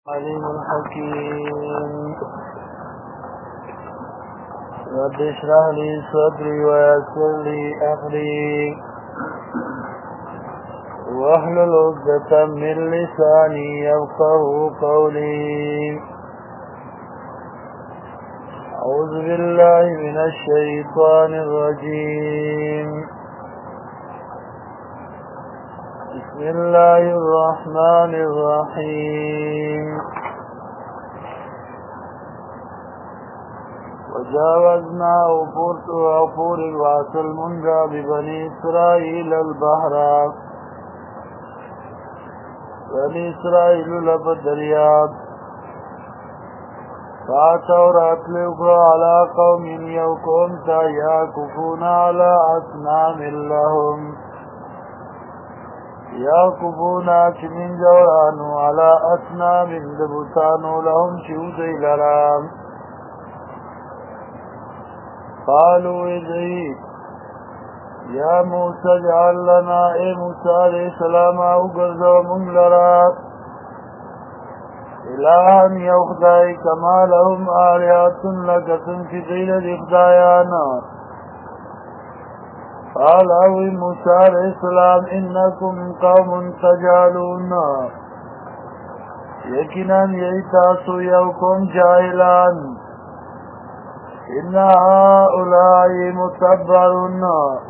عليم الحكيم رب اشرح لي صدري ويسر لي أمري واحلل عقدة من لساني يفقه قولي أعوذ بالله من الشيطان الرجيم بسم الله الرحمن الرحيم وجاوزنا عبور الوعس المنجى ببني إسرائيل البحر بني إسرائيل لبدرياب فاتوا راتلوا على قوم يوكم يعكفون على أصنام لهم يعكفون من جوران على أصنام دبتان لهم شهودي لرام قالوا إذي يا موسى اجعل لنا اي موسى عليه السلام أوقرز ومن لرام إلها يخدعي كما لهم آلهة لك تنفذين الإخدايانا قال أوي موسى عليه السلام إنكم قوم تجهلون يكنا يتاسو يوكم جاهلان إن هؤلاء متبرون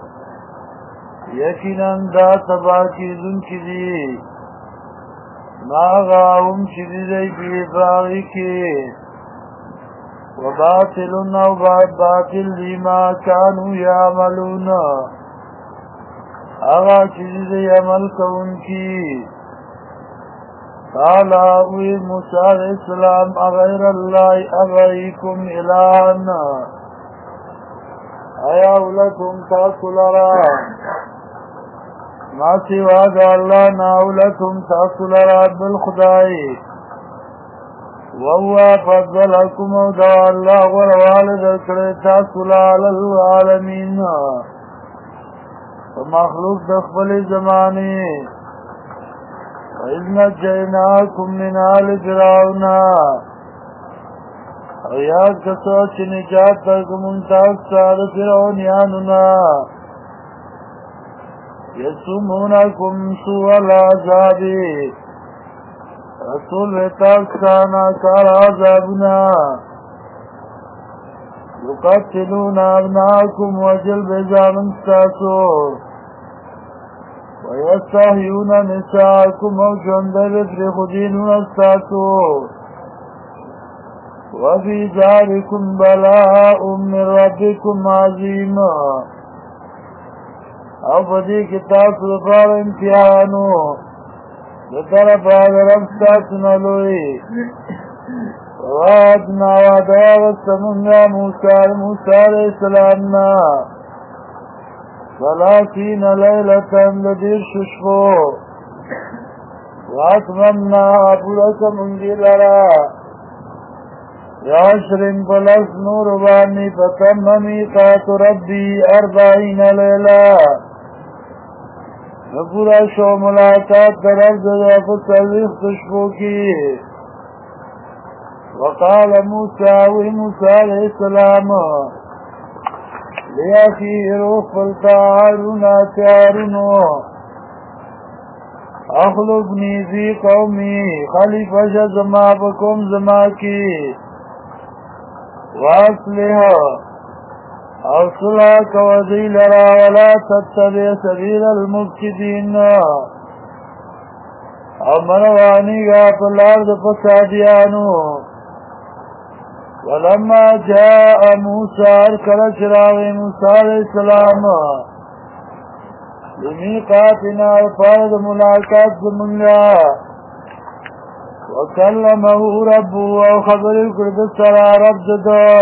يكنا دا تباكيزن كذي ما غاهم شديدي بإبراغيكي وباطل أو باطل لما كانوا يعملون أغا شديدي عمل كونكي قال أبوي موسى عليه السلام أغير الله أبغيكم إلهنا أيا لكم تأكل ما سوى الله ناولكم تأكل بالخداي وهو فضلكم ودعا الله والوالد تأكل على العالمين ومخلوق دخل زماني وإذ نجيناكم من آل فرعون وياد كسوچ نجات تركم انتاك آل فرعونياننا يسومونكم سوء العذاب رسول وتاكسانا كار عذابنا يقتلون أبناءكم وجل بزامن ستاسور ويستحيون نساءكم وجند بفر خدينون ستاسور وفي ذلكم بلاء من ربكم عظيم او بدی کتاب سلطان امتحانو لطرف آدھر افستاسنا لوئی وعدنا وعدها وستمنگا موسى علیہ السلامنا 30 ليلة لدير ششفو واتممنا عبودك منجي لرا بعشر بلس نور باني فتم ميقات ربي 40 ليلة نپورا شو ملاقات طرف جگہ فتلیخ تشفو کی وقال موسى وموسى عليه السلام لأخيه روح فلتعارون أتعارنو أخلقني في قومي خليفة زما بكم زماكي وأصلها أصلها كوذي لرا ولا تتبع سبيل المفسدين أمرواني غاف الأرض فساديانو ولما جاء موسى أركل شراغ موسى عليه السلام لميقاتنا الفرد ملاقات زمنگا وكلمه ربه وخبر القرد السرى رب جدا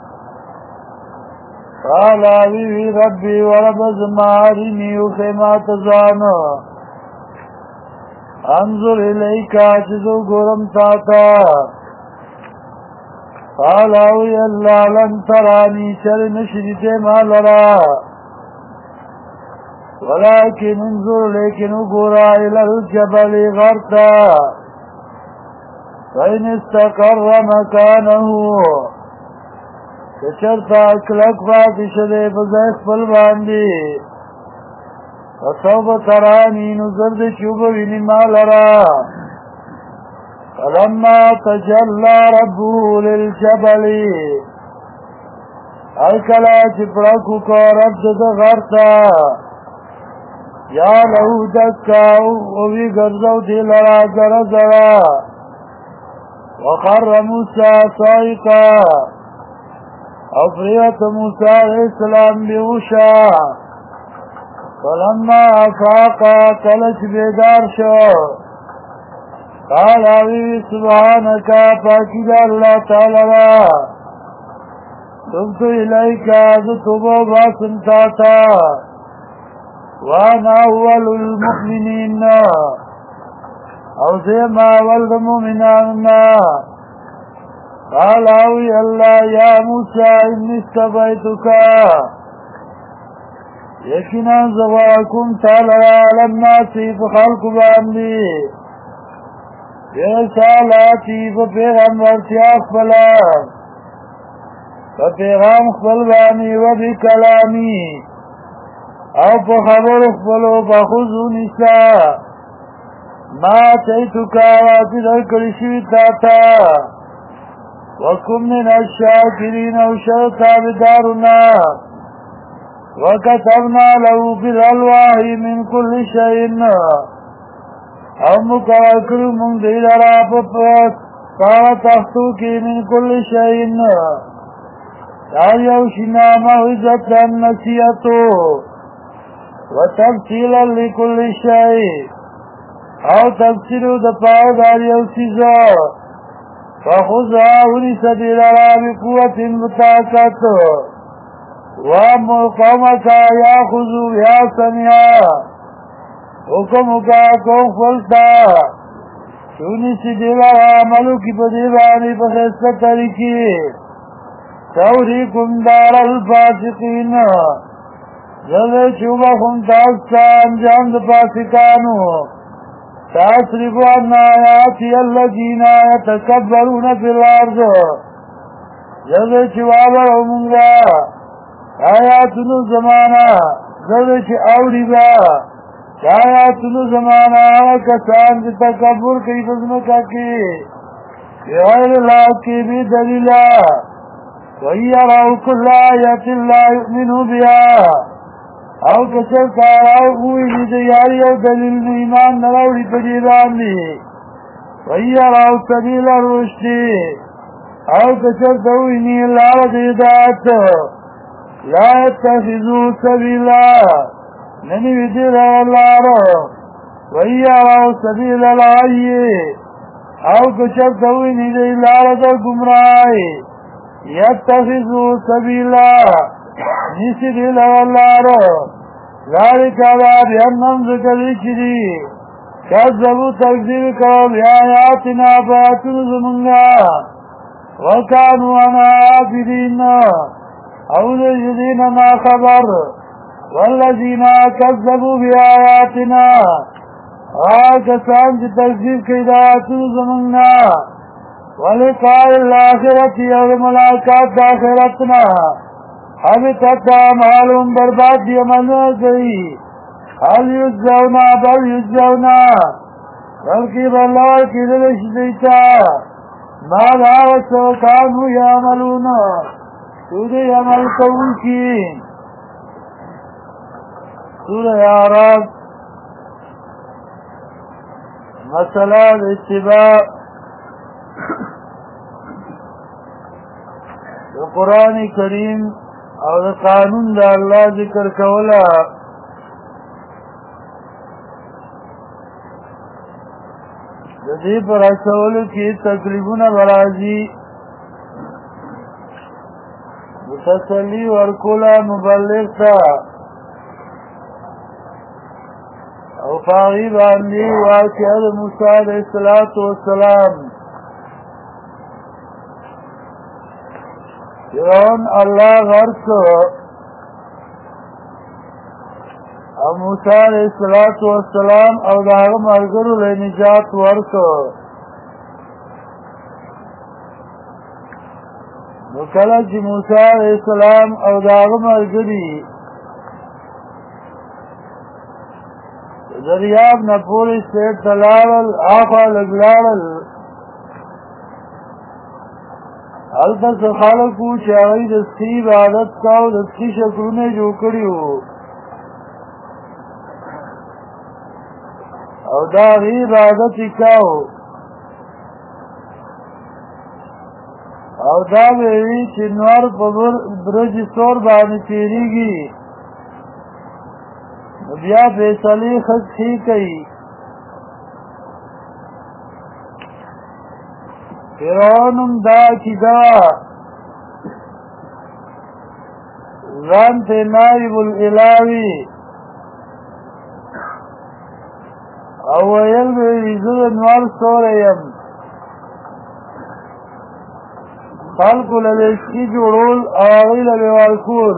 قال أبي ربي ورب زمارني وخيما تزانا انظر إليك عجزو قرم تاتا قال اوي الله لن تراني شر نشرت ما لرا ولكن انظر لكن اقرا الى الجبل غرتا فإن استقر مكانه کچرتا کلک پاتی شده بزای خپل باندی فسوف ترانی نزرد چوب وینی مالرا فلما تجلى ربه للجبل الکلا چپڑکو کو رب دد غرطا یا لہو دکاو اوی گرزو دی لرا زر زرا وخر موسیٰ صائقا افریت موسیٰ علیہ السلام بیوشا فلما افاقا کلچ بیدار شو قال آوی سبحانکا پاکی دا اللہ تعالی را تبتو الیکا زتبو باسم تاتا وانا اول المؤمنین او زیما اول المؤمنان قال اوی اللہ یا موسیٰ انی استبیتکا یقینا زواکم تعالی علم ناسی فخلق باندی برسالاتی فپیغمبرتی اخبلا فپیغام اخبل بانی و بکلامی او فخبر اخبلو فخذو نسا ما تیتکا واتی در کرشوی تاتا وکم من الشاکرین او شرطا بدارنا وكتبنا له في الألواح من كل شيء او مکرکر من دید را پپت پاو تختو کی من كل شيء یو شنا موعظت النصیحتو وتفصیلا لكل شيء او تفصیلو د پاو دار یو چیزو فخذها ونسد لرا بقوة مطاقت وقومك ياخذوا بها سميا حکمك قوم فلتا سونی سدیلا عملو کی بدیبانی بخیست طریقی توریکم دار الفاسقین جلد چوبکم تاستا انجام دا فاسقانو تاسرفو ان آیاتی الذین یتکبرون فی الارض جلد چوابر امونگا آیاتونو زمانہ زده چه اوڑی با آیاتونو زمانہ کسان چه تکبر کئی فزمکا کی غیر اللہ کی بھی دلیلہ وَيَرَوْا كُلَّ آیَةٍ لَا يُؤْمِنُوا بِهَا او کسر کاراو ہوئی نیدیاری او دلیل ایمان نراوڑی پجیبان دی وَيَرَوْا سَبِيلَ الرُّشْدِ او کسر دوئی نیل آرد ہدایت لا يتخذوا سبيلا ننوی دیر اللہ وَيَرَوْا سَبِيلَ الْعَيِّ او کچر دوئی نیدی لارد گمرائی يتخذوا سبيلا نسی دیر اللہ ذالک عذاب انم ذکر چری کذبو تکذیب کرو بیایاتنا فاتن زمنگا وکانو انا عابدین اول الذين ما خبر والذين كذبوا بآياتنا کسان چې تکذیب کوي د آیاتونو زمونږ ولقاء الآخرة او ملاقات د آخرتنا حبطت اعمالهم برباد دي عملونه کوي هل یجزونا بل یجزونا بلکې بلار کېدلی شي دوی ته ما دا څه کانو یعملون سورة عمل قول کی سورة اعراف مسئلہ اتباع قرآن کریم او قانون دا اللہ ذکر کولا جدی پر اصولو کی تقریبون برازی تسلی ورکولا مبلغ تا او فاغی باندی واقعہ موسیٰ علیہ السلام فرعون اللہ غرق او موسیٰ علیہ السلام او داغ مرگرو لے نجات ورکو نو کله چې موسی علیہ السلام او د هغه ملګري دریاب نه پورې سیټ ته لاړل هاخوا لږ لاړل هلته څه خلک وو چې هغوی د سپي عبادت کاو د سپي شکلونه یې جوړ کړي وو او د هغې عبادت یې کاو او دا به وي چې نور په برج سور باندې تېرېږي نو بیا فیصلې ښې کوي فرعون هم دا عقیده ځان ته نایب الاله وي او ویل به وي زه د نور ستوری یم خلقو له لسکي جوړول او هغوی له لیوال کول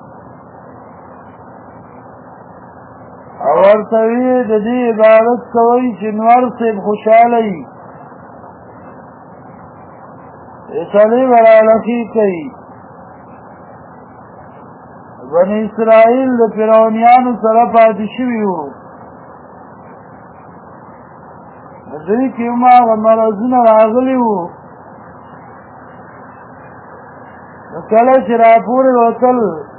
او ورته ویې د دې عبادت کوئ چې نور صاحب خوشحاله وي فیصلې به راله ښې کوي بني اسرائیل د فرعونیانو سره پاتې شوي وو دوی کې هم هغه مرضونه راغلي وو نو کله چې راپورې وتل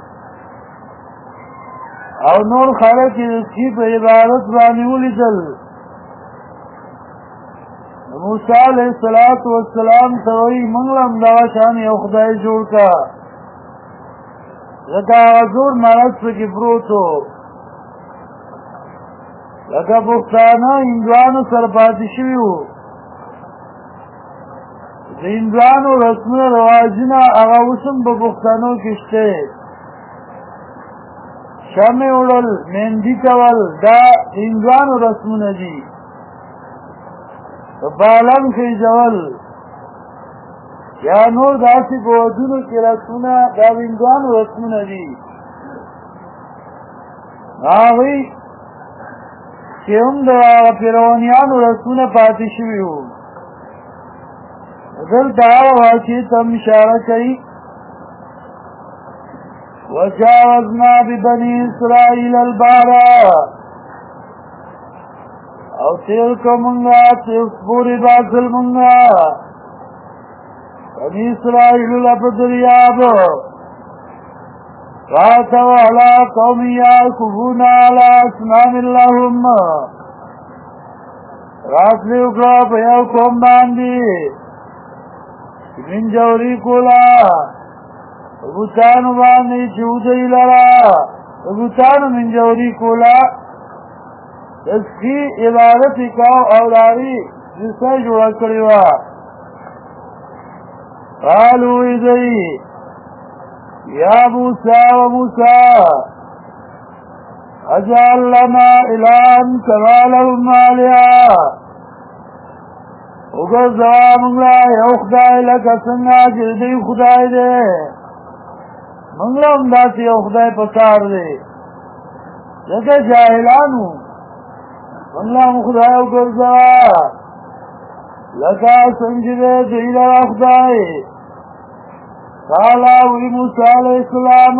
او نور خلک یې د سپي په عبادت باندې ولیدل موسی علیہ السلام ته وایي موږ له هم دغه شان یو خدای جوړ که ځکه هغه زور مرض پکې پروت و لکه پښتانه هندوانو سره پاتې شوي وو د هندوانو رسمونه رواجونه هغه اوس هم په پښتنو کې شته شمې وړل مهندي کول دا هندوانو رسمونه دي په بالنګ خېژول یا نور داسې په ودونو کې رسمونه دا هندوانو رسمونه دي هغوی چې هم د فرعونیانو رسمونه پاتې شوي وو دلته هغه واقعې ته هم اشاره کوي وجاوزنا ببني اسرائیل البحر او تیر کو منگا تیر پوری باطل منگا بني اسرائیل لپ دریاب فاتو علا قومی یاکفون علا اسنام اللہم راتلی اکرا پیو قوم باندی من جوری کولا بوتانو باندې چودی لرا بوتانو من جوری کولا دسکی عبادت کاو او داری جسے جوڑا کریوا قالو ایدئی یا موسیٰ و موسیٰ اجعل لنا الہن کما لهم آلہا اگر زوامنگلا یو خدای لکا سنگا جلدی خدای دے منگلا هم داسی یو خدای پسار دے لکا جاہلانو منگلا هم خدای اگر زوا لکا سنجی دے دیل خدای قالا وی موسیٰ علیہ السلام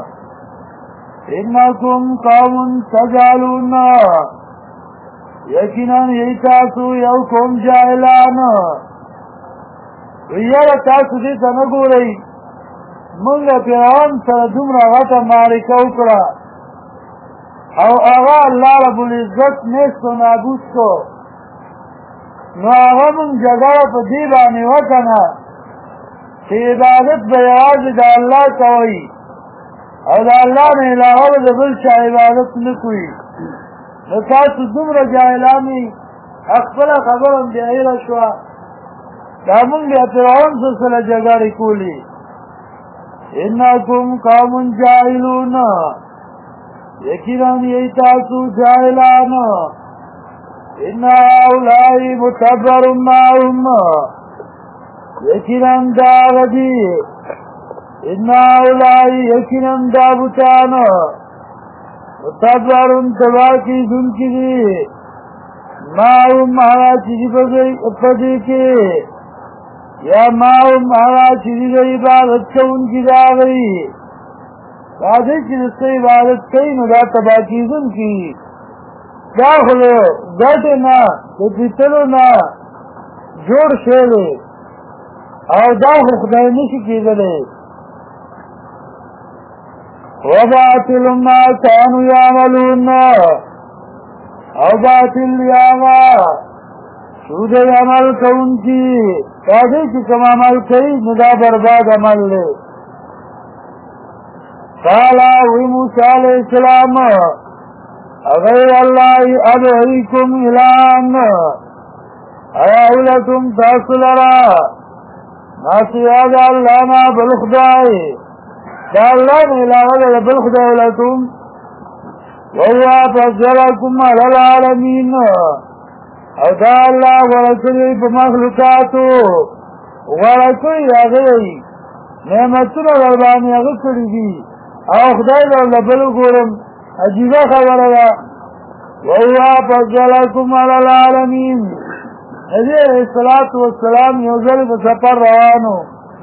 انکم قوم تجالون یقیناً یہی تاسو یو قوم جاہلان ویار تاسو دیتا نگو رئی منگا فرعون سر دومره غټه معرکه وکړه او هغه الله رب العزت نیست و نابود کو نو هغه مونږ جګړه په دې باندې وکړه چې عبادت به یوازې د الله کوئ او د الله نه علاوه د بل چا عبادت نه کوئ نو تاسو دومره جاهلان یئ خپله خبره هم بېعیره شوه دا مونږ بیا فرعون سره جګړې کولې انکم قوم جاهلون یقینا یی تاسو جاهلان ان هؤلاء متبر معهم یقینا دا غدی ان هؤلاء یقینا دا بوتان متبر تواکی دن کی معهم هغه چې په دې کې یا ماهم آغا چیزی دا عبادت کون کی دا گئی راځي چې د عبادت کوي نو دا تباکیزم کی دا خلو ګټ نه د پیتلو نه جوړ شوی او دا خدای نشي کېدلی وباطل ما كانوا يعملون او باطل یاغا سود عمل کون کی راځي چې کوم عمل کوي نو دا برباد عمل دی قال موسى عليه السلام اغير الله ادعيكم الان اولتم تاسلرا ما سياد الله ما بالخداي قال الله الى بالخداي ولتم وهو فضلكم على العالمين او دا الله ورسوله بمخلوقاتو ورسوله اغيري نعمتنا رباني اغسر دي او خدای له بل ګورم عجیبه خبره ده وهو فضلكم على العالمين نبی صلوات و سلام یو ځل په سفر روانو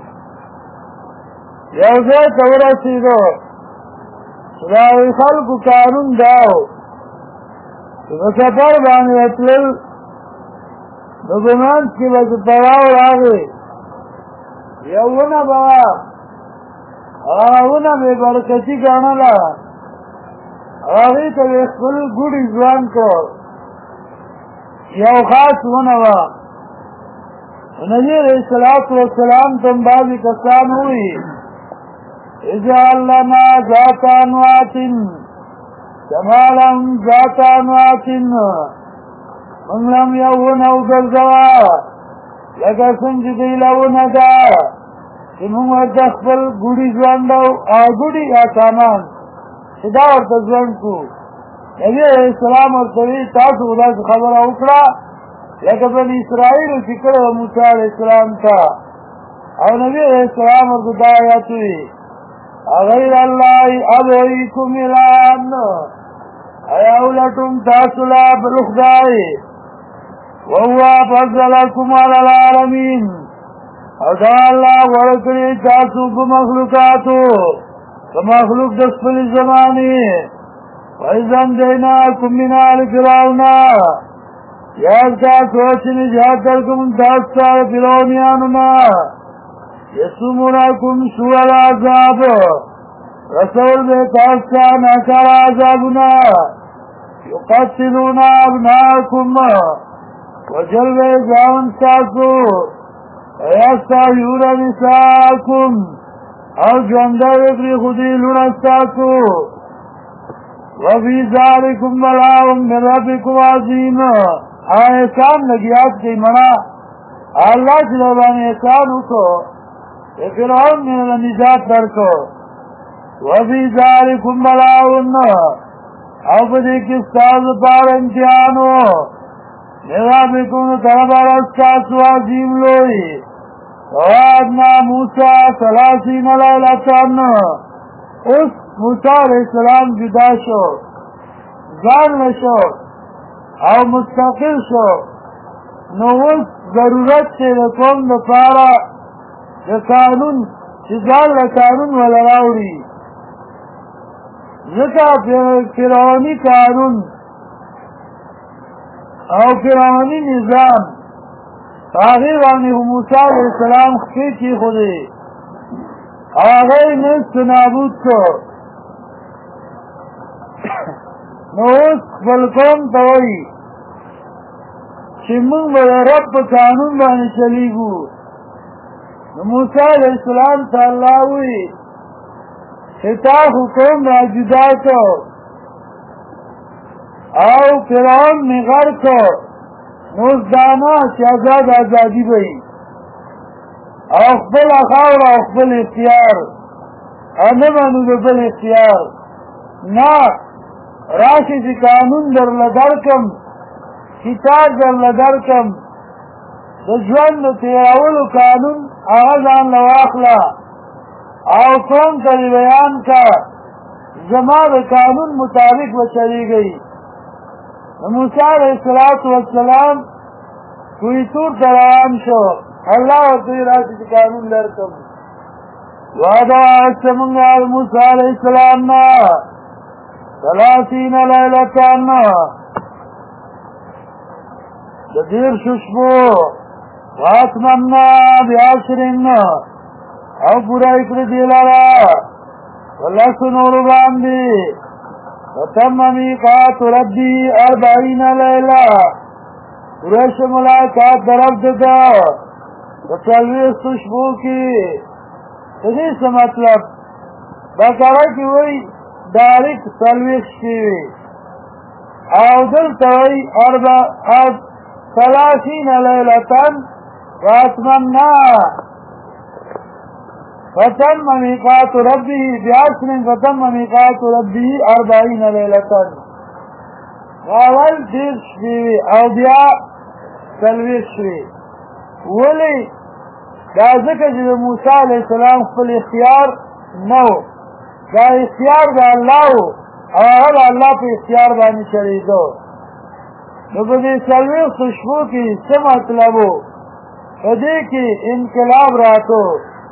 یو ځای ته ورسېدو دا خلکو قانون داو چې په سفر باندې تلل نو ګمان کې به پړاو راغی یوونه به هغه به برکتي ګڼله هغې ته به خپل ګوډي ځوان کو یو خاص ونه وه نبي علیه الصلاة والسلام ته بعضې کسان ووایي اجعل لنا ذات انواط كما لهم ذات انواط من لم یوونه وګرځوه لکه څنګه چې دوی له ونه ده چې موږ ورته خپل ګوډي ژوند او ګوډي سامان چې دا ورته ژوند کړو نبي علیه السلام ورته وایي تاسو به داسې خبره وکړه لکه بني اسرائیلو چې کړې وه موسی علیه السلام ته او نبي علیه السلام ورته دا آیات وایي اغیر الله ابعیکم الان ایا ولټم تاسو لا بل خدای وهو فضلكم على العالمين او دا الله ورکړي تاسو په مخلوقاتو په مخلوق د خپل زمانه وایزان دیناکم من آل فرعون یا تاسو چې نجات درکوم تاسو ته فرعونانو یسومونکم سوء العذاب رسول به تاسو ته ناکار عذابنا یقتلون ابناءکم وجلب جاون تاسو ویستحیون نساءکم او جوندر اکری خودی لونستاسو وفی ذالکم بلاؤم من ربکم عظیم احسان لگیات کی منا اللہ چلوانی احسان کو فرعون من نجات درکو وفی ذالکم بلاؤن او بدی کستاز پار امتحانو نرابکم طربار استاسو عظیم لوئی وعدنا موسیٰ 30 لیلتن اس موسیٰ علیہ السلام جدا شو ځان نشو او مستقل شو نو اوس ضرورت دی د قوم دپاره د قانون چې ځان له قانون ولا راوړي ځکه فرعوني قانون او فرعوني نظام هغې باندې موسی علیه السلام خپې کېښودې او هغه یې نست نابود کړ نو اوس خپل قوم ته وایي چې موږ به د رب په قانون باندې چلیږو نو موسی علیه السلام ته الله وایي چې تا خو قوم را جدا کړ او فرعون مې غر کړ نو اوس دانا چې ازادي به وي او خپله خاوره او خپل اختیار او نه منو د بل اختیار نه راشي چې قانون درله درکم کتاب درله درکم د ژوند د تېرولو قانون هغه ځان له واخله او قوم ته دې بیان که زما د قانون مطابق به چلیږئ موسی علیه السلام کوی تور ته روان شو الله ورته راشي قانون لرکم وعده واستمنګ موسی علیہ السلام نا 30 لیلتان د دیر ششبو واتمنا بیاشرین او پورا اکر دیلارا والله سنور باندی وتم میقات ربی 40 لیلہ قریش ملاقات درب ددا وچلوی ششبو کی دې څه مطلب بقره کې وای دارک سلويخ شي او دلته وای 30 لیلتان واتمنا فتم میقات ربه بیاسن فتم میقات ربه 40 لیلتان اول دیر شي او بیا سلويخ شي ولی دا ځکه چې موسی علیہ السلام خپل اختیار نو دا اختیار د الله او هغه الله په اختیار باندې شریکو نو په دې څلوېښت شپو کې څه مطلب و په دې کې انقلاب راتو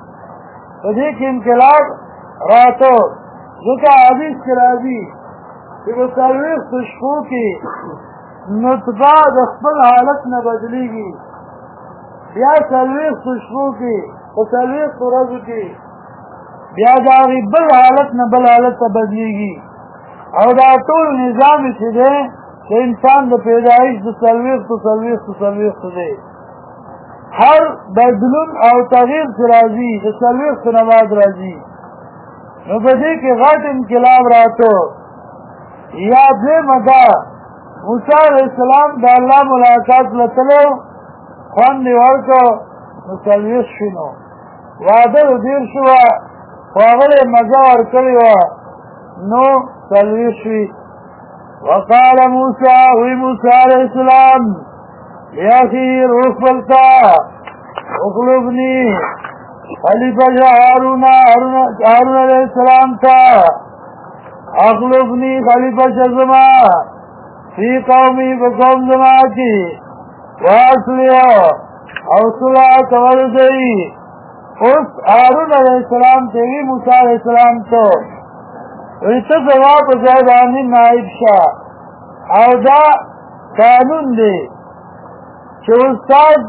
ځکه حدیث کې راځي چې په څلوېښت شپو کې نطفه د خپل حالت نه بدلېږي بیا څلوېښت شپو کې په څلوېښت ورځو کې بیا د هغې بل حالت نه بل حالت ته بدلېږي او دا ټول نظام چې دی د انسان د پیدایش د څلوېښتو دی هر بدلون او تغییر چې راځي د څلوېښتو نه بعد راځي نو په دې کې غټ انقلاب راتو یا دویمه دا موسی علیہ السلام د الله ملاقات لتلو خوند ورکو نو څلوېښت شنو واده دیر شوه خو هغه مزه ورکړې وه نو څلوېښت شوي وقال موسی وی موسی علیہ السلام لأخي روح فلتا اخلفني خلیفہ هارون علیہ السلام تا اخلفني خلیفہ زما فی قومی بقوم زما کی واصلیو او صلح کول گئی اس هارون علیہ السلام تیوی موسیٰ علیہ السلام تو ویسا جواب زیدانی نائب شاہ او دا قانون دی چه استاد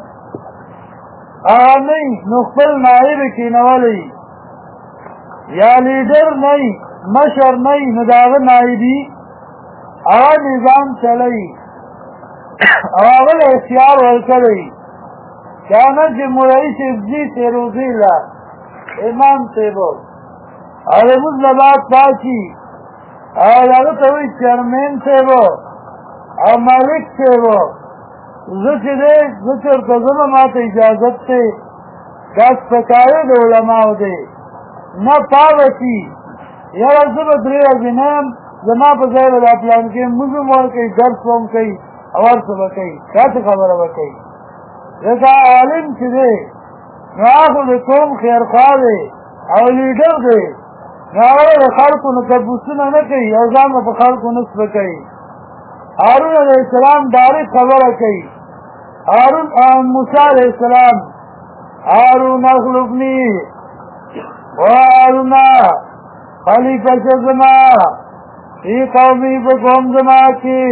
آنی نخبل نائب کی نوالی یا لیڈر نئی مشر نئی نداغ نائبی آن نظام چلی اول اختیار ورکړی کانا چې مرئیس افزی تیروزی لا امام تیبو علموز لبات پاچی اولادو توی چرمین تیبو او مالک تیبو زچه دے زچر تزم مات اجازت تے دست پکاوی دو علماء دے نا پاوچی یا رزب دری رزنام زما پا زیر دا پلان کے مزم ورکی درس وم کئی اور څه وکړي تاسو خبره وکړي دا عالم چې دی نو هغه د قوم خیرخواه دی او لیډر دی نو هغه د خلکو نه تبوسونه نه کوي او ځان په خلکو نه سپکوي هارون علیہ السلام ډایرکټ خبره کوي موسی علیہ السلام هارون اخلفني وهارون خلیفہ زما فی قومی په قوم زما کې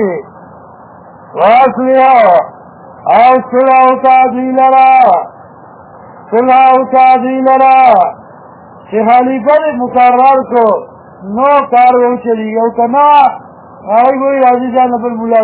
واصلیو او صلح و تعدیل را چه خلیفہ مقرر کو نو کارو چلی گو کنا آئی گوئی راضی جان بل ملا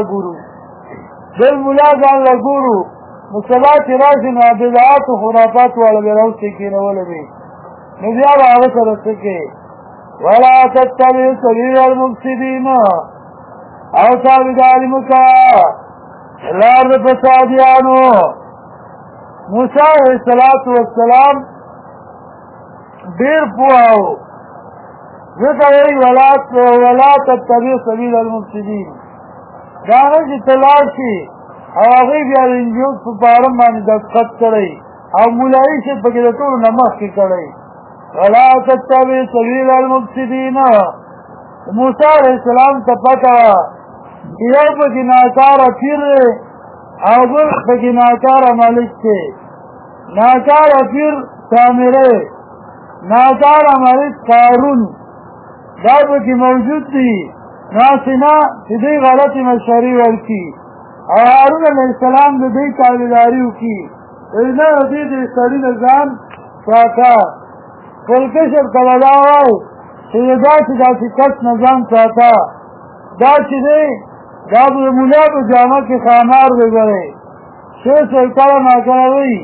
گورو مصبات راشن عبدالعات و خرافات والا بیراو سکی نوالا بی نبیاب آغا رسکے ولا تتبع سبیل المفسدین او تابداری مکا لار فسادیانو موسیٰ علیہ السلام دیر پواو ذکر ای ولا تتبع سبیل المفسدین دانا چی تلاشی او اغیی بیا رنجیوز پارم بانی دستخط کرئی او مولائی سے پکیدتور نمخ کی کرئی ولا تتبع سبیل المفسدین موسیٰ علیہ السلام تپتا یو پکی ناکارا پیر او بل پکی ناکارا ملک تے ناکار پیر سامره ناکار مرید قارون دا پکی موجود دی ناسینا چی دی غلط مشوری ورکی او هارون علیہ السلام دی تابعداریو کی اینا دی سری نظام ساتا کلکشب کبلاوائی چی دا چی دا چی کس نظام ساتا دا چی دی دا بو مولا بو جامع کی خامار بگره شیخ سرکارا ناکروی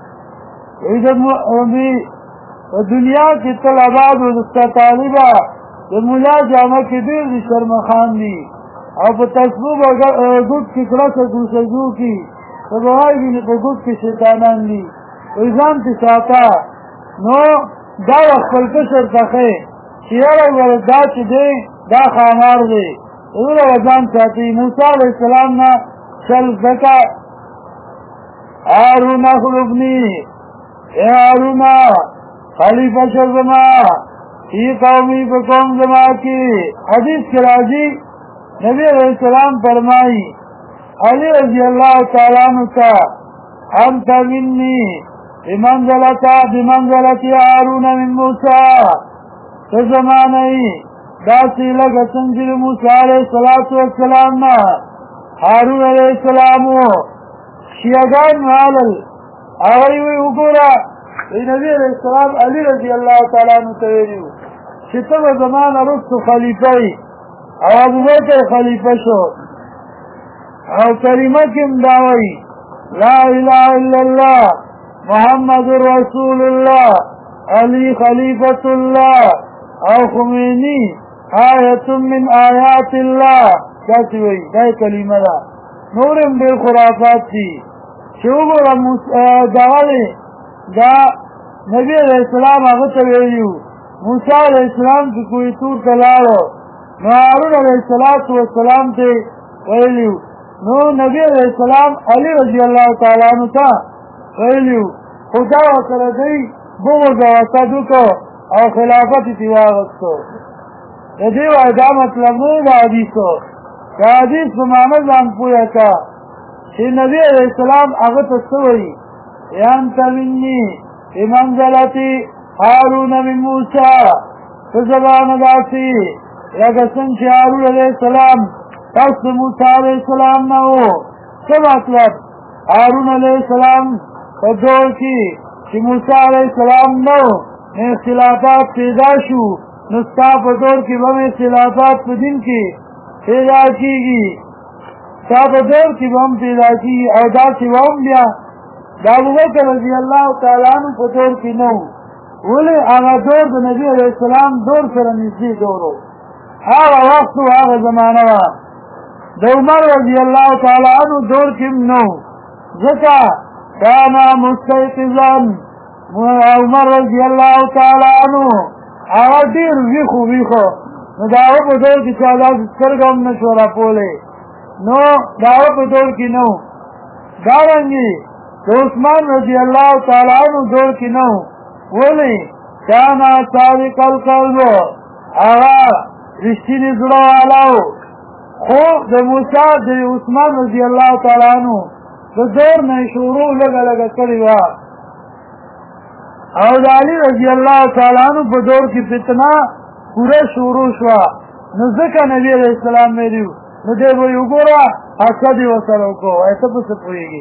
دنیا کی طلبات و دستا طالبہ دا مولا جامع کی دیر دی شرمخان دی او پا تصبوب گوٹ کی کلس دوسرزو کی تو بہائی بھی پا گوٹ کی شیطانان دی ایزان تی ساتا نو دا وقفل کشر تخے شیار اگر دا چی دے دا خامار دے اول وزان ساتی موسیٰ علیہ السلام نا شل زکا هارون اخلفنی اے هارون خلیفہ شرزما ای قومی پا قوم زما کی حدیث کے راجی نبی علیہ السلام فرمائی علی رضی اللہ تعالیٰ عنہ کا انت منی بمنزلتی هارون من موسیٰ تو زمانہی داسی لگا سنجل موسیٰ علیہ السلام نا هارون علیہ السلامو شیعگان معالل آغیوی اگورا نبی علیہ السلام علی رضی اللہ تعالیٰ عنہ تویریو شتب زمان رست خلیفہی او ابو بکر خلیفہ شو او کریمہ کم داوئی لا الہ الا اللہ محمد رسول اللہ علی خلیفۃ اللہ او خمینی آیت من آیات اللہ کیسی ہوئی دائی کلیمہ دا نورم بے خرافات تھی شوگو داولی دا نبی علیہ السلام اغت ویلیو موسیٰ علیہ السلام کی کوئی تور کلارو نو هارون علیہ السلام تے ویلیو نو نبی علیہ السلام علی رضی اللہ تعالیٰ عنہ تا ویلیو خدا و سردی بغض و صدو کو او خلافت تیواغستو دیو ادا مطلب نو دا حدیثو دا حدیث بمعنی زان پویا کا چی نبی علیہ السلام اغت استوئی یانتا منی بمنزلتی هارون من موسیٰ فزبان داسی لگسن چی هارون علیہ السلام تس موسیٰ علیہ السلام نو سب مطلب هارون علیہ السلام دور کی چی موسیٰ علیہ السلام نو اختلافات پیدا شو نستا دور کی بم اختلافات پا دن کی پیدا کی گی تا دور کی بم پیدا کی او دا سی بم بیا دا ابو بکر رضی اللہ تعالیٰ عنہ پا دور کی نو ولی آغا دور دا نبی علیہ السلام دور سر نزدی دورو آغا وقت و آغا زمانہ دا عمر رضی اللہ تعالیٰ عنہ دور کم نو ذکا کانا مستیقظن عمر رضی اللہ تعالیٰ عنہ آغا دیر ویخو داو پا دور کی چاہدہ سرگم نشورا پولے نو داو پا دور کی نو دارنگی تو عثمان رضی اللہ تعالیٰ عنہ دور کی نو ولی کانا صادق القلب آغا رشتینی زڑا والاو خوب دا موسیٰ دا عثمان رضی اللہ تعالیٰ عنہ دا دور میں شروع لگا کریوا او دا علی رضی اللہ تعالیٰ عنہ پا دور کی فتنہ پورا شروع شوا نزکا نبی علیہ السلام میں دیو ندے وہ یوگورا حسدی وصلو کو ایسا پس پوئی گی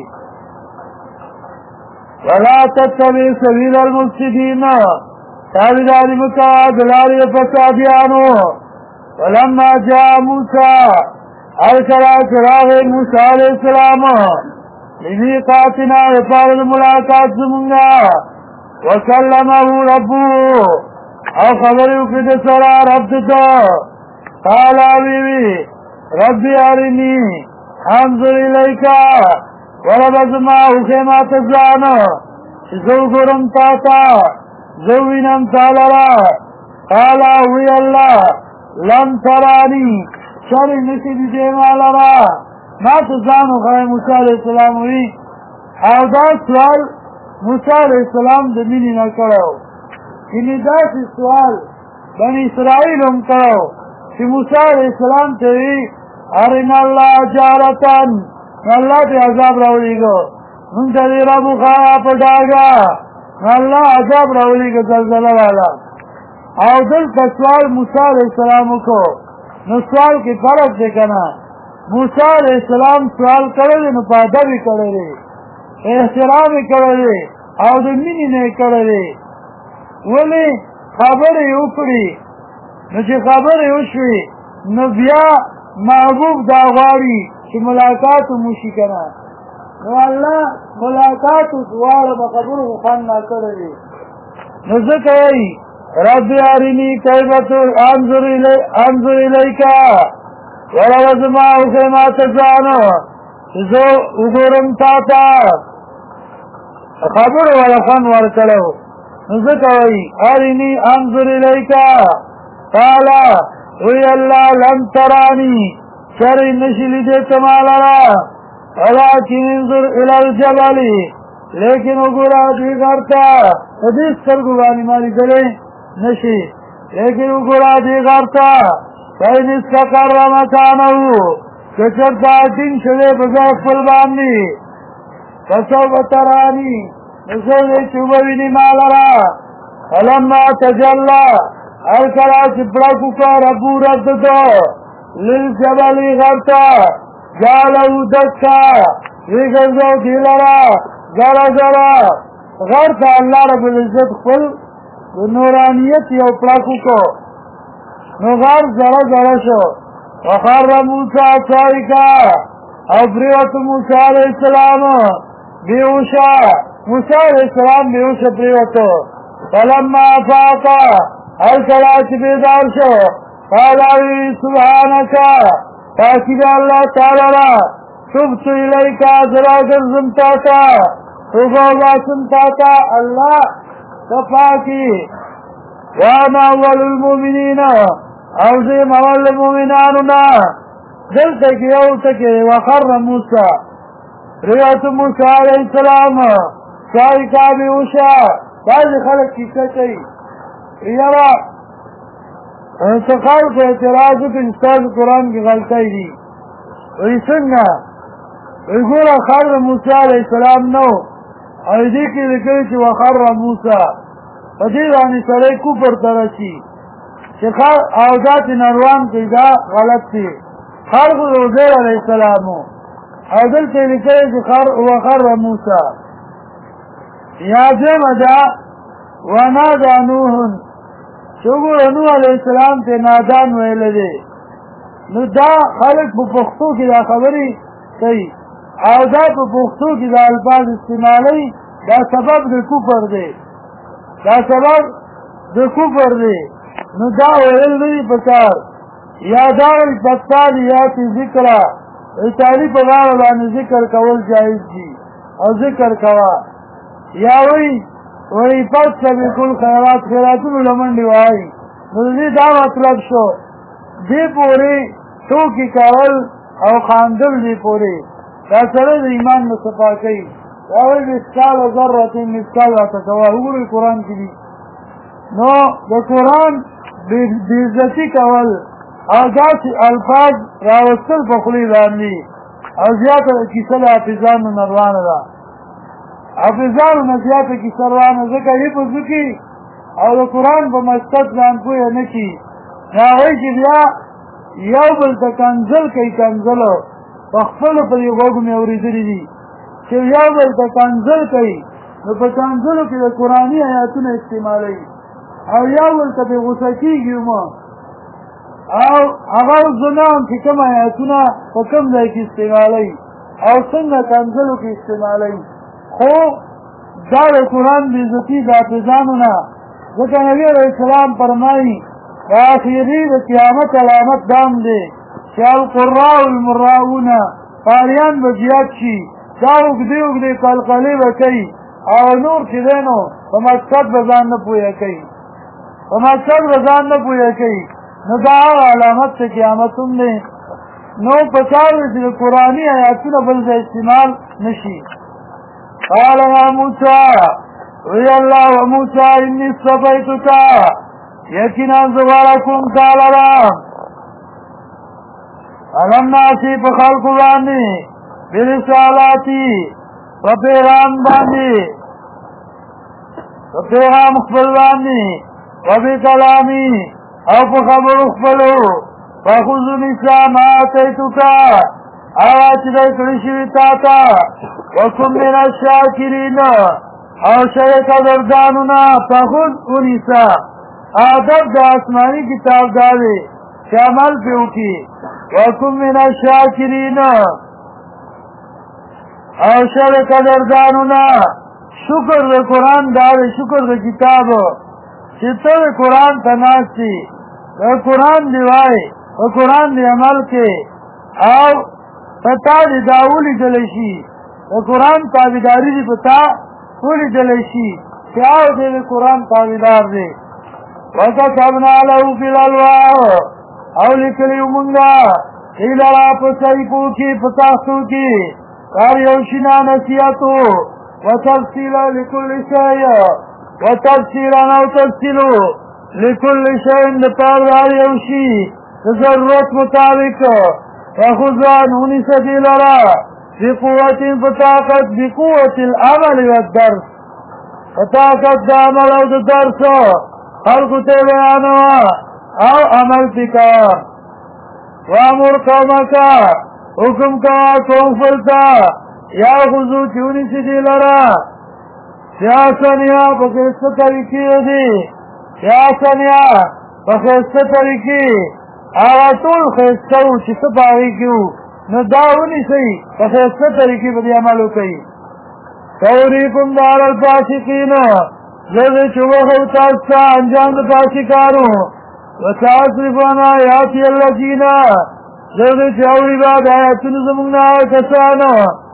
وَلَا تَتَّبِعْ سَبِيلَ الْمُفْسِدِينَ تابعداری مکا دلاری فسادیانو وَلَمَّا جَاءَ مُوسَىٰ ارکلا چراغ موسیٰ علیہ السلام لِمِیقَاتِنَا وَفَارَ ملاقات زمونگا وَسَلَّمَهُ رَبُّهُ او خبریو کد سرا رب تا قال بیوی ربی ارنی انظر الیکا وربزماو خیمات زانا زو گرم تاتا زوینم تالرا قال اوی اللہ لم ترانی شری نسید دیما لرا ما تزانو خواہ موسیٰ علیہ السلام ہوئی او دا سوال موسیٰ علیہ السلام دمینی نکرو کنی دا سی سوال بنی اسرائیل ہم کرو کہ موسیٰ علیہ السلام تیوی ارن اللہ جارتن اللہ تی عذاب روڑی گو من تدی رب خوایا پٹاگا اللہ عذاب رولی کا زلزلہ والا او دل تسوال موسیٰ علیہ السلام کو نو سوال کی فرق دیکھنا موسیٰ علیہ السلام سوال کرے نو پادا بھی کرے احترام کرے او د مینې نه کرے ولی خبرې وکړي نو چې خبرې وشوي نو بیا محبوب دا غواړي چې ملاقات وشي کنه نو الله ملاقات دواړه په خبرو خوان نه کړی نو ځکه وایي رب ارنی کیف انظر الیک ولو سمعوا ما تزانو زو وګورم تا ته خبر ولا خان ورکلو نزکا وی ارنی انظر الیکا قالا وی اللہ لم ترانی شری نشلی دیتا مالا ولیکن انظر الالجبالی لیکن اگرا دیگرتا حدیث سرگوانی مالی دلے نشی لیکن اگرا دیگرتا فین استقر مکانو کچرتا دن شدے بزاق فلبانی فسوف ترانی نزول چوبوینی مالرا فلما تجلا الکلا چپڑکو کا ربو رد دو للجبلی غرطا جالو دکا ویگزو دیلرا ذرا ذرا غرطا اللہ رب العزت خل نورانیت یو پڑکو کو نغار ذرا ذرا شو وخر موسیٰ صائقا ابریوت موسیٰ علیہ السلام بیوشا موسیٰ علیہ السلام بیوشا پریوتو فلما فاقا الکلاچ بیدار شو قالاوی سبحانکا تاکید اللہ تعالی را تبتو الیکا زراگر زمتاتا تبوبا سمتاتا اللہ تفاکی وانا اول المومنین اوزیم اول المومنانونا دل تکی او تکی وخر موسیٰ روایت موسیٰ علیہ السلام شاہی کابی اوشا بعض خلق کیسا چاہی یرا انتقال کے اعتراض کے استاذ قرآن کی غلطائی دی وی سنگا وی گورا خر موسیٰ علیہ السلام نو ایدی کی لکلی چی وخر موسیٰ فدیرانی سرائی کوپر ترشی چی خر آوزات نروان کی دا غلط تی خر خود عزیر علیہ السلامو عدل تلکلی چی وخر موسیٰ یازم دا ونادا نوحن شگر نوح علیہ السلام تے نادان ویلدے نو دا خلق پا پختو کی دا خبری کئی او دا پا پختو کی دا الفاظ استعمالی دا سبب دا کفر دے دا سبب دا کفر دے نو دا ویلدی پکار یا داوی پتالی یاتی ذکرہ اتالی پا غاربانی ذکر کول جائز دی او ذکر کوا یا وی پس سبی کل خیرات خیراتون لمن دیوائی نوزی دا مطلب شو دی پوری توکی کول او خاندل دی پوری دا سره دی ایمان مصفا کئی یا وی مسکال ذرطین مسکال واتکوا اگروی قرآن کی دی نو دا قرآن بیزتی کول او داسی الفاظ راوستل پخلی دانلی او زیادہ کسل حافظان نروان دا حافظان نزیادہ کسل روان ذکر ہی پزکی او دا قرآن پا مستد زان کوئی نکی ناوی چی بیا یو بل تا کنزل کئی کنزلو پخفل پر یو گوگو میں اوریدری دی چی یو بل تا کنزل کئی نو پا کنزلو کی دا قرآنی آیاتون استعمالی او یو بل تا پی غسکی گیو ما او هغه زنان چې کوم آیاتونه په کوم ځای کې استعمالوي او څنګه کنزلو کې استعمالوي خو دا د قرآن بېزتي د حافظانو نه ځکه نبي علیه السلام فرمایي د آخري د قیامت علامت دام دی چې القراء المراؤون قاریان به زیات شي دا اوږدې اوږدې قلقلې به کوي او نور چې دی نو په مقصد به ځان نه پوهه کوي په مقصد به ځان نه پوهه کوي نو دا علامت سے قیامت هم دے نو پچار سے قرآنی آیاتون بل سے استعمال نشی قال یا موسیٰ وی اللہ و موسیٰ انی صفیتکا یقینا زوارکم تعالی علم ناسی پا خلق بانی برسالاتی په پیغام باندې په پیغام خپل باندې وبکلامی او په خبرو خپلو فخذ نساء ما آتیتک آواز دې کړی شوی تا ته وکم من الشاکرین او شرک دردانونا فخذ نساء آدب د آسمانی کتاب داوی چې عمل پیو کی وکم من الشاکرین او شرک دردانونا شکر د قرآن داوی شکر د کتاب چې ته قرآن ته ناستی د قرآن دی وای د قرآن دی عمل کې او پتا دی داولی دلشی د قرآن تابعداري دی پتا ولی دلشی چې او دی قرآن تابعدار دی وكتبنا له في الألواح او لکلی منگا ایلارا پسائفو کی پتاختو کی کار یوشنا نسیاتو وتفصیلا لکل شای وتفصیلا او تفصیلو لکل شای اندپار دار یوشی ضرورت مطابق فخذان ہونی سبیل را بقوت فتاقت بقوت العمل والدرس فتاقت دا عمل او دا درس خلقو تے بیانوا او عمل پکا وامر قومکا حکم کا قوم فلتا یا خضو چونی سیدی لرا سیاسنیا بخیست طریقی دی سیاسنیا بخیست طریقی آغا طول خیستو چی سپاہی کیو نو داونی سی بخیست طریقی بدی عملو کئی توریکم دار الفاسقین زرد چوبخو تاستا انجام دا فاسقانو وتعصرفان آیاتی اللہ جینا زرد چاوری باد آیاتن زمونگنا کسانا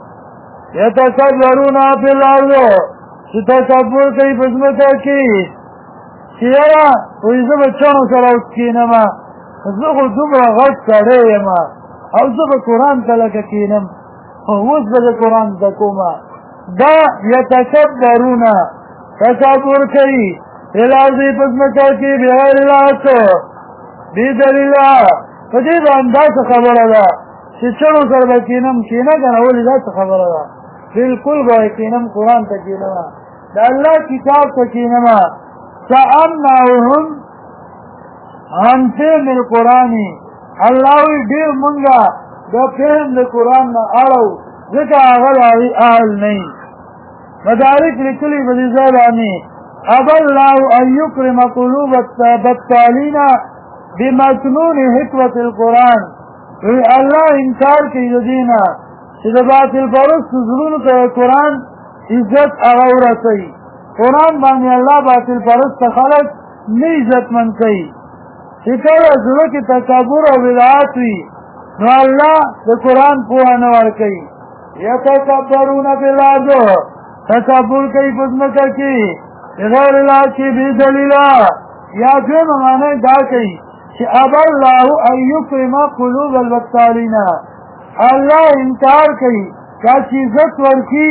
یتکبرونا پی الارضو چی تکبر کئی پزمتا کی چیرا ویزا بچانو سراوت کینما زخو دمرا غد سڑیما او زبا قرآن تلک کینم وز بدا قرآن تکوما دا یتکبرونا تکبر کئی الارضی پزمتا کی بغیر اللہ تو بیدر اللہ فجیب انداز خبر دا چی چنو سر بکینم کینا کنا ولی دا خبر دا بالکل با کینم قرآن تکینما دا اللہ کتاب تکینما سأمناوهم عن فهم القرآنی اللہوی دیر منگا دا فهم القرآن نا اڑو ذکا اغل آل نہیں مدارک لکلی بلیزادانی ابا اللہ ان یکرم قلوب البطالین بمکنون حکمت القرآن اللہ انکار کی جدینا چیز باطل پرست ظلون کا قرآن عزت اغورا سی قرآن بانی اللہ باطل پرست خلق نی عزت من کئی شکر ظلو کی تکبر و بدعات ہوئی نو اللہ دا قرآن پوانوار کئی یتکبرون بالعدو تکبر کئی پزمکا کی غیر اللہ کی بھی دلیلہ یا جو ممانے دا کئی کہ اب اللہ ان یکرم قلوب البطالین اللہ انکار کئی کیا چیزت ورکی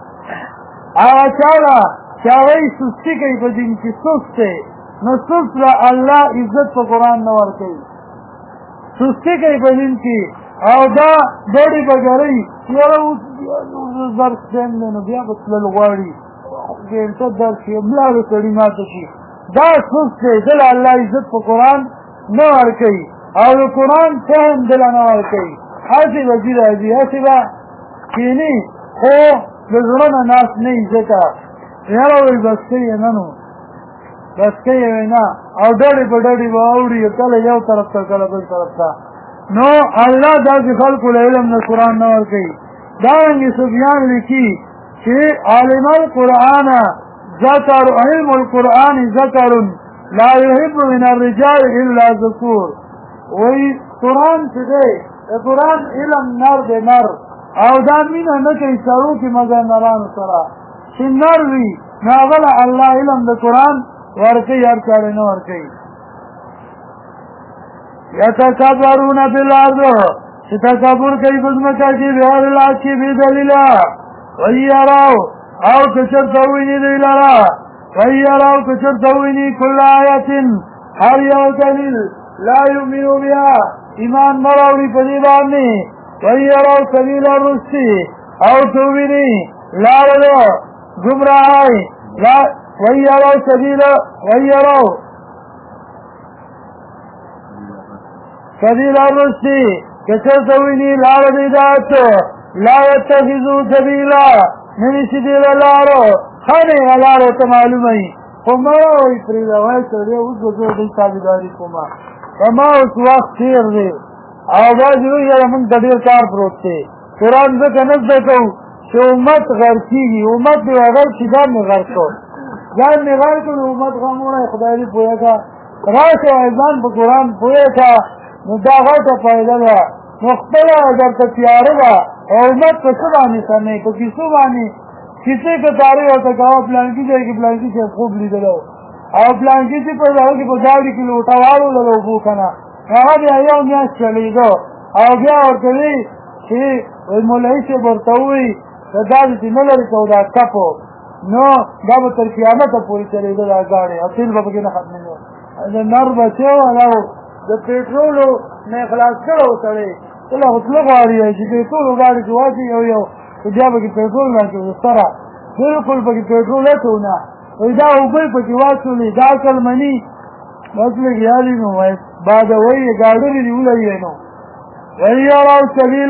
آچالا چاوئی سستی کئی پا دین کی سستے نو سست را اللہ عزت پا قرآن نور کئی سستی کئی پا دین کی او دا دوڑی پا گرئی یارا درس دین لینو بیا بطلل غواری گینتا درسی بلاغ کلماتو کی دا سستے دل اللہ عزت پا قرآن نور کئی او قرآن فهم دل نور کئی ایسی وزیر ایسی ایسی با کینی خو بزرن ناس نئی زکا یاروی بس کئی ننو بس کئی وینا او ڈاڑی پا ڈاڑی با اوڑی کل یو طرف تا کل بل طرف تا نو اللہ دا کی خلق العلم نا قرآن نور کئی دارنگی سفیان لکی کہ عالم القرآن ذکر علم القرآن ذکر لا يحب من الرجال الا ذکور وی قرآن چدے قرآن علم نر دے نر او دا مینا نکی سرو کی مگر نران سرا چی نر وی ناغل اللہ علم دے قرآن ورکی ہر چارے نو ورکی یتکبرون بالارض چی تکبر کئی بزمکا کی بغیر اللہ کی بھی دلیلہ وی اراو او کچر توینی دلیلہ وی اراو کچر توینی کل آیت ہر یو دلیل لا یؤمنو بیا ایمان مراوی پدیبانی وی اراو سبیل الرسطی او توینی لارو گمراہی ویرو سبیل الرشدی کچر سوینی لارو دیدات لا یتخذو سبیلا نویسی دیل لارو خانی لارو تمعلومی خماوی پریدا وی سردی اوز بزر دی تابداری کما کما اس وقت تیر دی آبازی وی یا من دیر کار پروتے قرآن ذکر نزدکو چه امت غرقی گی امت دی اگر چی جان می غرقو جان می غرقو دی امت غمونا خدای دی پویا کا راش و ایزان پا قرآن پویا کا ندا غوطا پایده دا مختلع در تتیاره دا امت پا سبانی سنه پا کسو بانی کسی که تاری ہوتا کہا پلانکی جائے کہ پلانکی سے خوب لی دلو اور پلانکی سے پر رہو کہ پجاوری کی لوٹاوارو لگو بوکنا کہا بیا یو میاش چلی دو اور بیا اور کلی چی مولئی سے برتوئی دادی تی نلری کودا کپو نو دابا تر قیامت پوری چلی دو دا گاڑی اور تیل بابا کی نخط منو نر بچے ہو انہو دا پیٹرولو میں خلاص کرو سڑے تلا خطلق آری ہے چی پیٹرولو گاڑی جواسی یو بیا بکی پیٹرول ناکو سرا بلکل بکی پیٹرول اتونا دا اوبای پکی واسولی دا کلمنی مسلک یالی نو بعد وی گاڑی دیولی نو ویارو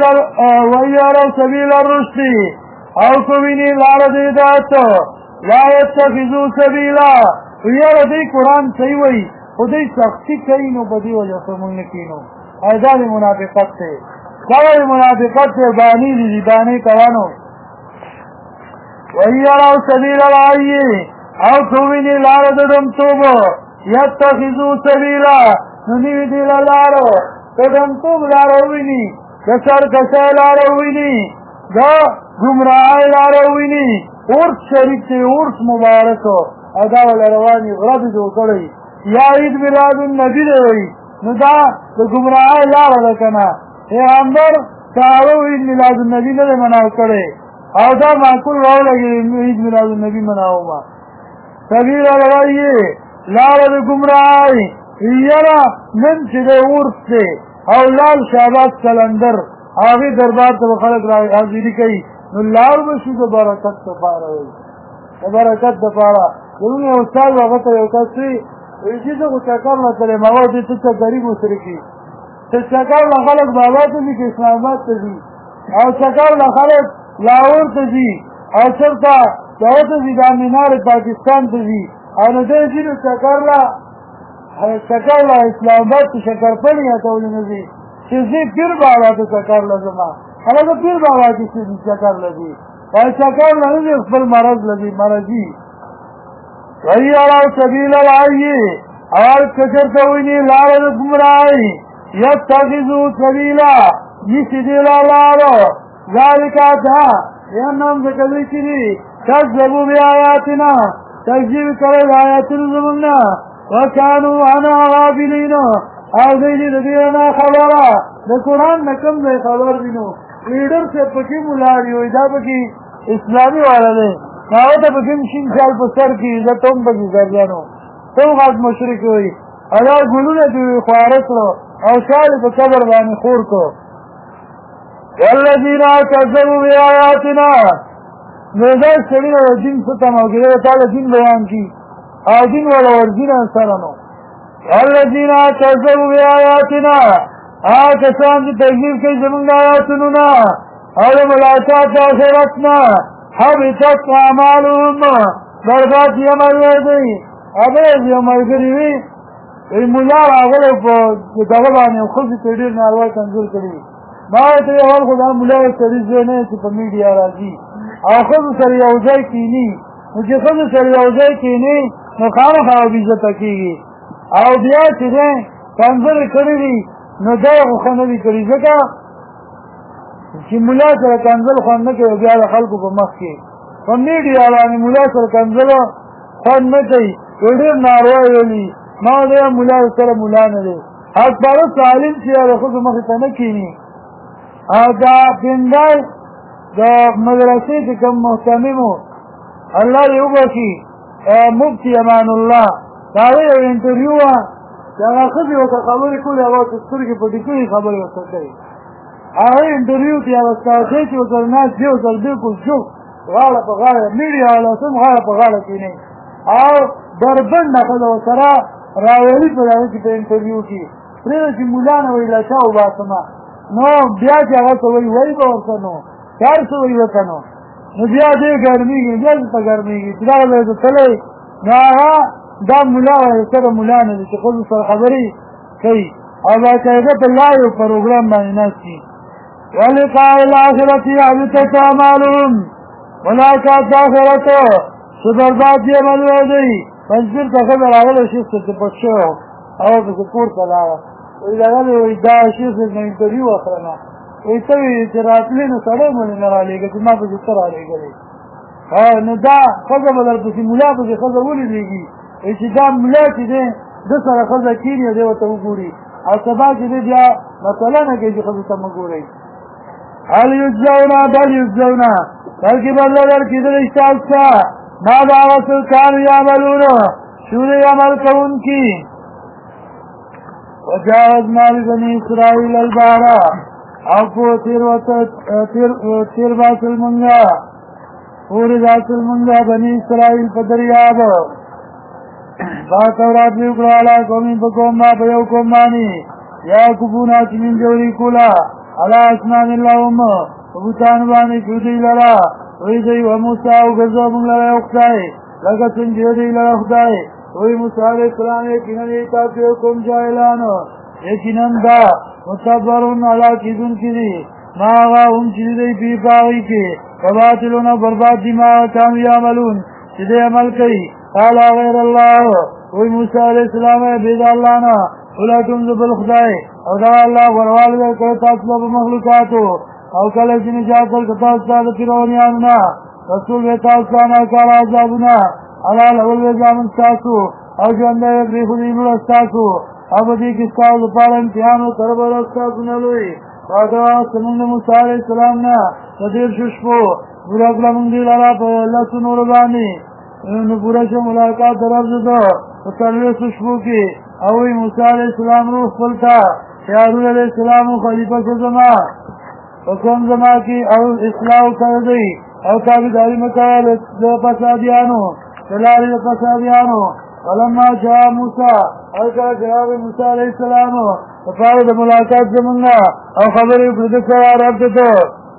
سبیل الرشدی او کبینی لار دیدات لا یتخذو سبیلا ویارو دی قرآن سیوی خودی سختی کئی نو بدی وجہ سمون نکینو ایداد منافقت تے کول منافقت تے بانی دی بانی کوانو ویارو سبیل العیی او کبینی لار ددم توبو یتخذو سبیلا ننیوی دیل لارو ددم توب لارو وینی کسر کسر لارو وینی دا گمراہی لارو وینی ارس شریف تے ارس مبارکو ادا والروانی غرب دو کڑی یا عید میلاد النبی دے وی نو دا گمراہی لارو لکنا پیغمبر کارو عید میلاد النبی نے مناو کڑی او دا معقول رو لگی عید میلاد النبی مناو ما سبیل الوئی لارو گمراہی یرا من چی دے ارس تے او لال شہباز کلندر آغی دربار تا خلق را حاضری کئی نو لار بشی دا برکت دا پارا ہوئی دا برکت دا پارا دلونی استاد وقت یو کسی ویجی دا خود چکر نتلے مغاو دی تچا گریب اسرکی چکر لخلق بابا تا دی که اسلامات تا دی او چکر لخلق لاہور تا دی او چرتا دعوت دی دا مینار پاکستان تا دی او ندر جی نو چکر اسلامات تا شکر پلی اتولی نزی چیزی پیر بابا تو چکر لزما حالا تو پیر بابا کی چیزی چکر لزی اور چکر لزی اخبر مرض لزی مرضی ویارو سبیل العیی اور کچر توینی لارد گمرائی یتخذو سبیلا جیسی دیلا لارو ذالکا تھا یہ نام ذکری کری کذبو بی آیاتنا تکذیب کرد آیاتن زمنا وکانو انا غافلینو او دیلی دینا خبرہ دا قرآن نکم دے خبر دینو لیڈر سے پکی ملاری ہوئی دا پکی اسلامی والا دے ناو تا پکی مشین شال پسر کی دا تم پکی زرجانو تم خاص مشرک ہوئی اگر گلونے دوی خوارت رو او شال پا قبر بانی خور کو والذین کذبوا بی آیاتنا نوزای سڑی رو دین ستم او گرے تالا دین بیان کی او دین والا ورزین انسانو والذین کذبوا بآیاتنا کسان چې تکذیب کوي زموږ د آیاتونو او د ملاقات د آخرتنا حبطت اعمالهم برباد یې عملونه دی هغه یې ملګري وي ملا راغلی په دغه باندې ښځې ته ډېر ناروا کنځل کړي ما ورته ویل اول خو دا ملا سړي زوی نه چې په میډیا راځي او ښځو سره یو ځای کښېني نو چې ښځو سره یو ځای کښېني نو خامخا بېعزته کېږي او بیا چې دی کنځلې کړي دي نو دا یې خو ښه نه دي کړي ځکه چې ملا سره کنځل خوند نه کوي بیا د خلکو په مخ کې په میډیا باندې ملا سره کنځلو خوند نه کوي یو ډېر ناروا ویلي ما دی ملا سره ملا نه دی حق پرست عالم چې د ښځو مخې ته نه کښېني او دا پنډای د مدرسې چې کوم محتمم و الله دې وبخي مفتي امان الله دا یو انټرویو وه چې هغه ښځې ورته خبرې کولې هغه ورته سترګې پټې کړې خبرې ورته کوي هغه انټرویو کې هغه سکاوټۍ چې ورسره ناست دی ورسره بلکل چوپ غاړه په غاړه میډیا والا سم غاړه په غاړه کینی او بربنده ښځه ورسره راولي په دغه کې په انټرویو کې پرېږده چې مولا نه وایي لچا وباسمه نو بیا چې هغه څه وایي وایي به ورته نو هر څه وایي ورته نو بیا دې ګرمېږي بیا ته ګرمېږي چې دغه ځای ته تللی نو هغه دا مولا وایي سره مولا نه دی چې ښځو سره خبرې کوي او باقاعده په لایو پروګرام باندې ناست وي ولقاء الآخرة حبطت أعمالهم ملاقات د آخرت چې برباد دي عملونه دی پنځپیر ته ښځه راغلی شیخ صاحب چې پټ شوی او پسې کور ته لاړه وایي راغلی وایي دا شیخ صاحب نه انټرویو اخلمه وایي ته وایي چې راتلې نو سړی مونې نه رالېږه چې ما پسې ته رالېږلی نو دا ښځه به درپسې ملا پسې ښځه ولې لېږي وایي چې دا ملا چې دی ده سره ښځه کېني او دی ورته وګوري او سبا چې دی بیا مسله نه کوي چې ښځو ته مه ګورئ هل یجزون بل یجزون بلکې بدله درکېدلی ستاسو ته ما د هغه څه کانو یعملون شو دی عمل کوونکي وجاوزنا لبني اسرائیل البحر او په تیر باسل منګه پورې داسل منګه بني اسرائیل په دریاب با تورات وی وکړه علا قومي په قوم ما په یو قوم باندې یا کفونا چې من جوړي کولا علا اسمان اللهم بوتان باندې جوړي لرا وی دی و موسی او غزو موږ لرا یو خدای لکه څنګه دی لرا خدای وی موسی علیہ السلام کینه تاسو کوم جاهلانو یقینا دا متبرون علا کیدون کړي ما هم چې دی په پاوی کې کباتلونه برباد دي ما کام یعملون چې دې عمل کوي قال غیر الله وی موسی علیہ السلام بيد الله نه ولاتم ذل خدای او دا الله وروال له تاسو په مخلوقاتو او کله چې نجات ورکړ تاسو پیرونیان نه رسول تاسو نه کار عذابنا علا له ځامن تاسو او ژوندې دې خو دې نور تاسو او دې کې تاسو په اړه امتحان سره تاسو نه لوي دا څنګه موسی علیہ السلام نه تدیر شپو ورغلا مونږ دی لاره په الله سنور باندې نو پورا شو ملاقات درځو په تلوي شپو کې او موسی علیہ السلام روح خپلتا هارون علیہ السلام خلیفہ زما په کوم زما کې او اصلاح کوي او تابعداري مکال د فسادیانو تلاري د فسادیانو ولما جاء موسی او کله جواب موسی علیہ السلام په پاره د ملاقات زمونږه او خبرې پر دې سره راځته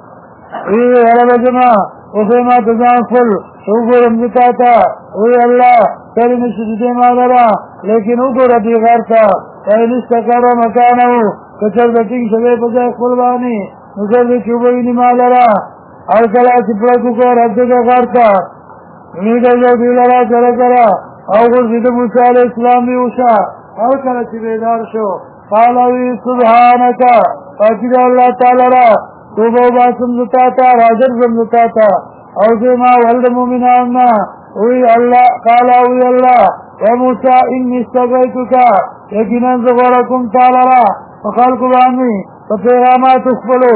ای عربه جما وفيما تزافل وګورم زکاتا وی الله کله نشي دې ما لرا لیکن وګوره دې غارتا کله استقرار مکانو کچر دې شوی په ځای قرباني نظر دې چوبې نه ما لرا او کله چې پلو کو راځي غارتا نیګه دې لرا کرا او ورته موسی علیہ السلام دی وشا او کله چې بیدار شو قال وی سبحانك فاجد الله تعالی را توبه باسم زتا راجر زمتا او ما ولد مومنان وی الله قال وی الله يا موسى اني استغفرتك يقينا زغركم تعالی را فخلق باندې فپیغامات خپلو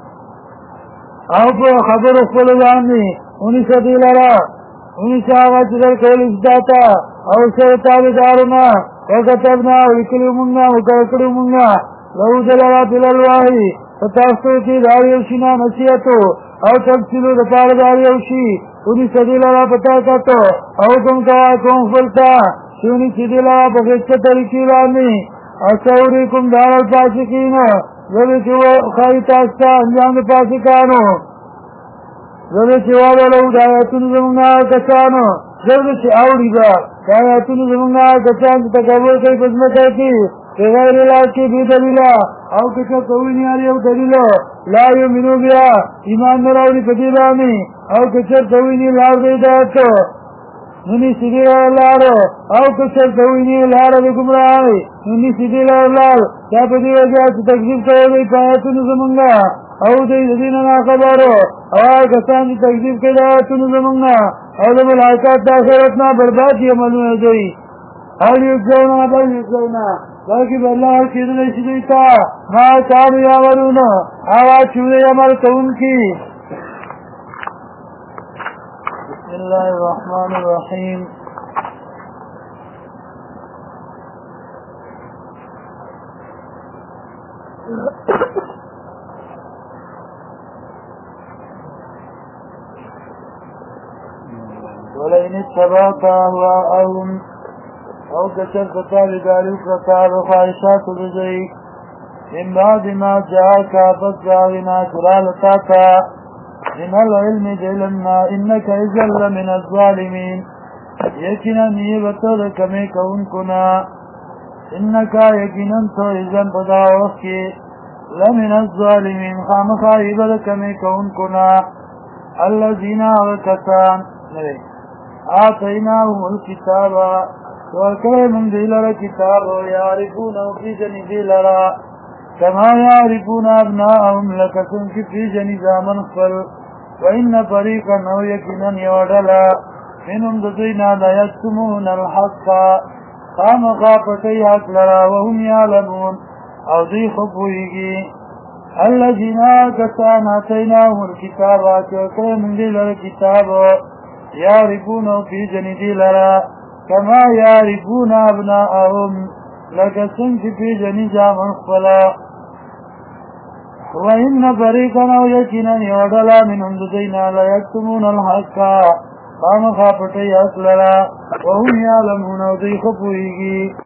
او په خبر خپل باندې اونې سدی لرا اونې شاوات در کول ازداتا او سرطان دارنا وكتبنا وكلمنا وكلمنا لو دلوا بالالواحي فتاسو کې داریوشینا نصیحتو او تفصیلو دپار داریوشی اونی سدیل را پتا کتو او کم کوا کم فلتا شونی سدیل را پخشت طریقی رانی اصوریکم دار الفاسقین ذلی چوو خواهی تاستا انجام پاسکانو ذلی چوو لو دایتون زمنا کسانو ذلی چی آوری با دایتون زمنا کسان تکبر کئی پزمتا کی بغیر اللہ کی بھی دلیلہ او کچھ قوینی آلی او دلیلو لا یمنو بیا ایمان نراولی پدیبانی او کچھ قوینی لار بیداتو ننی سیدی لارو او کچھ قوینی لار بکمرائی ننی سیدی لار کیا پدی وجہ تکذیب کرو پایتون زمانگا او دینا ناخبارو او کسان تکذیب کرو زمانگا او دم الحاکات داخرتنا بربادی عملون دوئی او یکزونا بل یکزونا باقی بالله کېدلی شي دوی ته ما کانو یعملون هغه چې دوی عمل کوونکي بسم الله الرحمن الرحیم واتبعت أهواءهم او کچر فتاوی داریو فرطار و خواهشات رضی من بعد ما جاءکا فسراغنا شرالتاتا من العلم دلنا انك اذن لمن الظالمين یقینا نیبتر کمی کون کنا انکا یقینا تو اذن پدا وقتی لمن الظالمين خامخا عبد کمی کون کنا الذين وكتان آتيناهم الكتاب وكل من دلر كتاب يعرفونه في جن دلر كما يعرفون أبناءهم لكسن في جن زامن خل وإن فريقا أو يكنا يودلا منهم دزينا لا يكتمون الحق قام غافتي حق لرا وهم يعلمون أو ذي خفوه الذين كسان آتيناهم الكتاب وكل من دلر كتاب يعرفونه في جن دلر كما يعرفون أبناءهم لكسن في جنجا منخفلا وإن فريقا أو يكنا يودلا منهم دزينا لا يكتمون الحق قام خافتي أسللا وهم يعلمون وضيخ فوهي